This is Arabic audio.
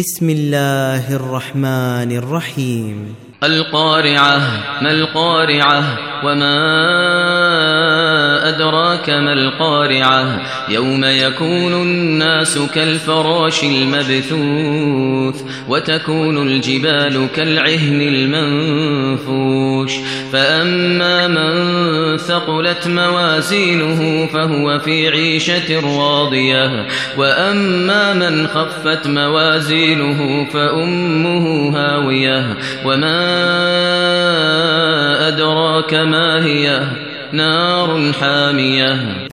بسم الله الرحمن الرحيم. القارعة. ما القارعة؟ وما أدراك ما القارعة؟ يوم يكون الناس كالفراش المبثوث وتكون الجبال كالعهن المنفوش فأما من ثقلت موازينه فهو في عيشة راضية وأما من خفت موازينه فأمه هاوية وما أدراك ما هي نار حامية.